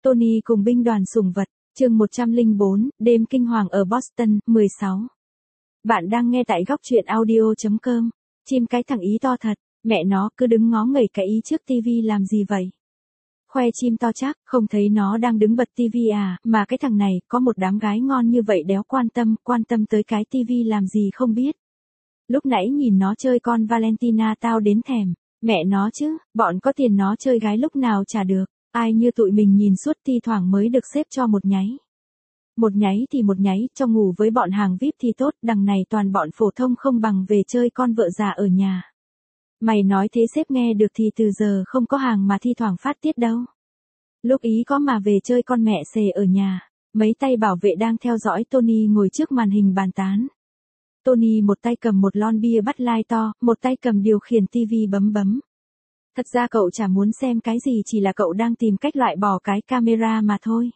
Tony cùng binh đoàn sủng vật, chương 104, đêm kinh hoàng ở Boston, 16. Bạn đang nghe tại góc truyện audio.com. Chim cái thằng ý to thật, mẹ nó cứ đứng ngó ngẩy cái ý trước tivi làm gì vậy? Khoe chim to chắc, không thấy nó đang đứng bật tivi à, mà cái thằng này, có một đám gái ngon như vậy đéo quan tâm tới cái tivi làm gì không biết. Lúc nãy nhìn nó chơi con Valentina tao đến thèm, mẹ nó chứ, bọn có tiền nó chơi gái lúc nào chả được. Ai như tụi mình nhìn suốt thi thoảng mới được xếp cho một nháy. Một nháy thì một nháy, cho ngủ với bọn hàng VIP thì tốt, đằng này toàn bọn phổ thông không bằng về chơi con vợ già ở nhà. Mày nói thế sếp nghe được thì từ giờ không có hàng mà thi thoảng phát tiết đâu. Lúc ý có mà về chơi con mẹ xề ở nhà, mấy tay bảo vệ đang theo dõi Tony ngồi trước màn hình bàn tán. Tony một tay cầm một lon bia Bud Light to, một tay cầm điều khiển tivi bấm. Thật ra cậu chả muốn xem cái gì, chỉ là cậu đang tìm cách loại bỏ cái camera mà thôi.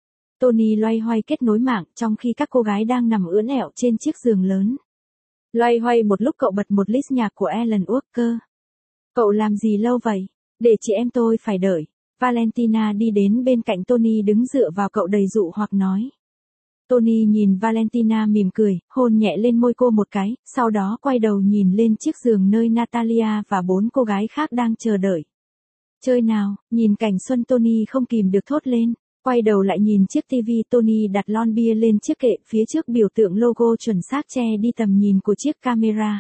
Tony loay hoay kết nối mạng trong khi các cô gái đang nằm ưỡn ẹo trên chiếc giường lớn. Loay hoay một lúc cậu bật một list nhạc của Alan Walker. Cậu làm gì lâu vậy? Để chị em tôi phải đợi. Valentina đi đến bên cạnh Tony đứng dựa vào cậu đầy dụ hoặc nói. Tony nhìn Valentina mỉm cười, hôn nhẹ lên môi cô một cái, sau đó quay đầu nhìn lên chiếc giường nơi Natalia và 4 cô gái khác đang chờ đợi. Chơi nào, nhìn cảnh xuân Tony không kìm được thốt lên, quay đầu lại nhìn chiếc tivi Tony đặt lon bia lên chiếc kệ phía trước biểu tượng logo chuẩn xác che đi tầm nhìn của chiếc camera.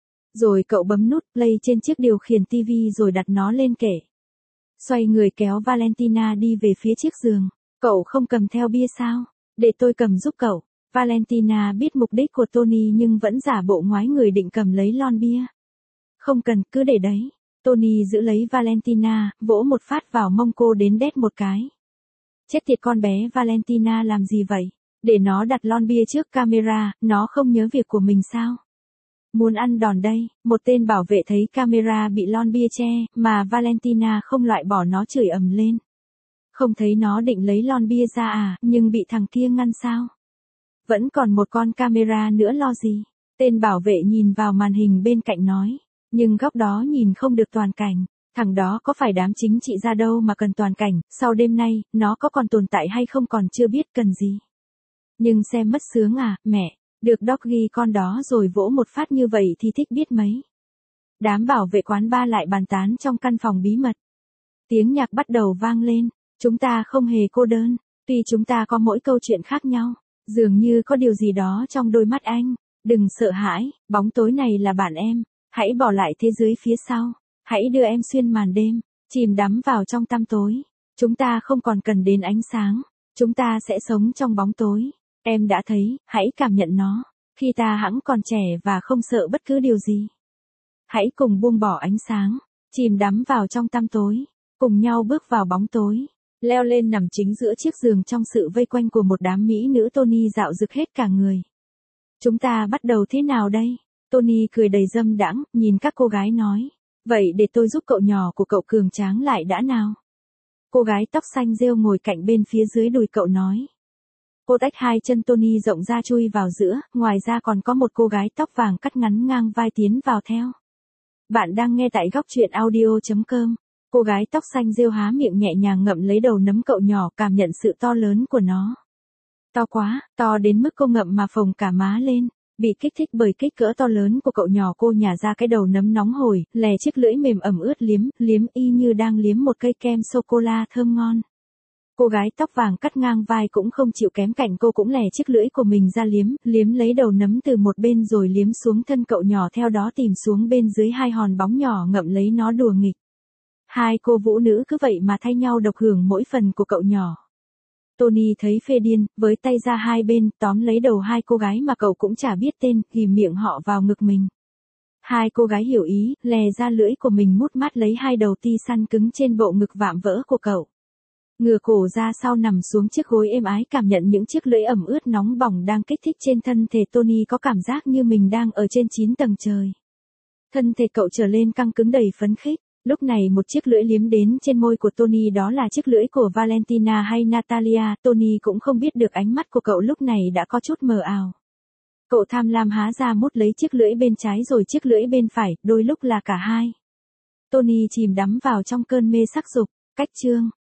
Rồi cậu bấm nút play trên chiếc điều khiển tivi rồi đặt nó lên kệ. Xoay người kéo Valentina đi về phía chiếc giường, cậu không cầm theo bia sao? Để tôi cầm giúp cậu. Valentina biết mục đích của Tony nhưng vẫn giả bộ ngoái người định cầm lấy lon bia. Không cần, cứ để đấy. Tony giữ lấy Valentina, vỗ một phát vào mông cô đến đét một cái. Chết tiệt con bé Valentina làm gì vậy? Để nó đặt lon bia trước camera, nó không nhớ việc của mình sao? Muốn ăn đòn đây, một tên bảo vệ thấy camera bị lon bia che, mà Valentina không loại bỏ nó chửi ầm lên. Không thấy nó định lấy lon bia ra à, nhưng bị thằng kia ngăn sao? Vẫn còn một con camera nữa lo gì? Tên bảo vệ nhìn vào màn hình bên cạnh nói. Nhưng góc đó nhìn không được toàn cảnh. Thằng đó có phải đám chính trị ra đâu mà cần toàn cảnh, sau đêm nay, nó có còn tồn tại hay không còn chưa biết cần gì. Nhưng xem mất sướng à, mẹ, được Doggy con đó rồi vỗ một phát như vậy thì thích biết mấy. Đám bảo vệ quán bar lại bàn tán trong căn phòng bí mật. Tiếng nhạc bắt đầu vang lên. Chúng ta không hề cô đơn, tuy chúng ta có mỗi câu chuyện khác nhau, dường như có điều gì đó trong đôi mắt anh. Đừng sợ hãi, bóng tối này là bạn em, hãy bỏ lại thế giới phía sau, hãy đưa em xuyên màn đêm, chìm đắm vào trong tăm tối. Chúng ta không còn cần đến ánh sáng, chúng ta sẽ sống trong bóng tối. Em đã thấy, hãy cảm nhận nó, khi ta hẵng còn trẻ và không sợ bất cứ điều gì. Hãy cùng buông bỏ ánh sáng, chìm đắm vào trong tăm tối, cùng nhau bước vào bóng tối. Leo lên nằm chính giữa chiếc giường trong sự vây quanh của một đám mỹ nữ. Tony dạo rực hết cả người. Chúng ta bắt đầu thế nào đây? Tony cười đầy dâm đãng, nhìn các cô gái nói. Vậy để tôi giúp cậu nhỏ của cậu cường tráng lại đã nào. Cô gái tóc xanh rêu ngồi cạnh bên phía dưới đùi cậu nói. Cô tách hai chân Tony rộng ra chui vào giữa, ngoài ra còn có một cô gái tóc vàng cắt ngắn ngang vai tiến vào theo. Bạn đang nghe tại góc truyện audio.com. Cô gái tóc xanh rêu há miệng nhẹ nhàng ngậm lấy đầu nấm cậu nhỏ, cảm nhận sự to lớn của nó. To quá, to đến mức cô ngậm mà phồng cả má lên. Bị kích thích bởi kích cỡ to lớn của cậu nhỏ, cô nhả ra cái đầu nấm nóng hổi, lè chiếc lưỡi mềm ẩm ướt liếm y như đang liếm một cây kem sô-cô-la thơm ngon. Cô gái tóc vàng cắt ngang vai cũng không chịu kém cạnh cô, cũng lè chiếc lưỡi của mình ra liếm lấy đầu nấm từ một bên rồi liếm xuống thân cậu nhỏ, theo đó tìm xuống bên dưới hai hòn bóng nhỏ ngậm lấy nó đùa nghịch. Hai cô vũ nữ cứ vậy mà thay nhau độc hưởng mỗi phần của cậu nhỏ. Tony thấy phê điên, với tay ra hai bên, tóm lấy đầu hai cô gái mà cậu cũng chả biết tên, ghim miệng họ vào ngực mình. Hai cô gái hiểu ý, lè ra lưỡi của mình mút mát lấy hai đầu ti săn cứng trên bộ ngực vạm vỡ của cậu. Ngửa cổ ra sau nằm xuống chiếc gối êm ái, cảm nhận những chiếc lưỡi ẩm ướt nóng bỏng đang kích thích trên thân thể. Tony có cảm giác như mình đang ở trên 9 tầng trời. Thân thể cậu trở lên căng cứng đầy phấn khích. Lúc này một chiếc lưỡi liếm đến trên môi của Tony, đó là chiếc lưỡi của Valentina hay Natalia. Tony cũng không biết được ánh mắt của cậu lúc này đã có chút mờ ảo. Cậu tham lam há ra mút lấy chiếc lưỡi bên trái rồi chiếc lưỡi bên phải, đôi lúc là cả hai. Tony chìm đắm vào trong cơn mê sắc dục. Cách chương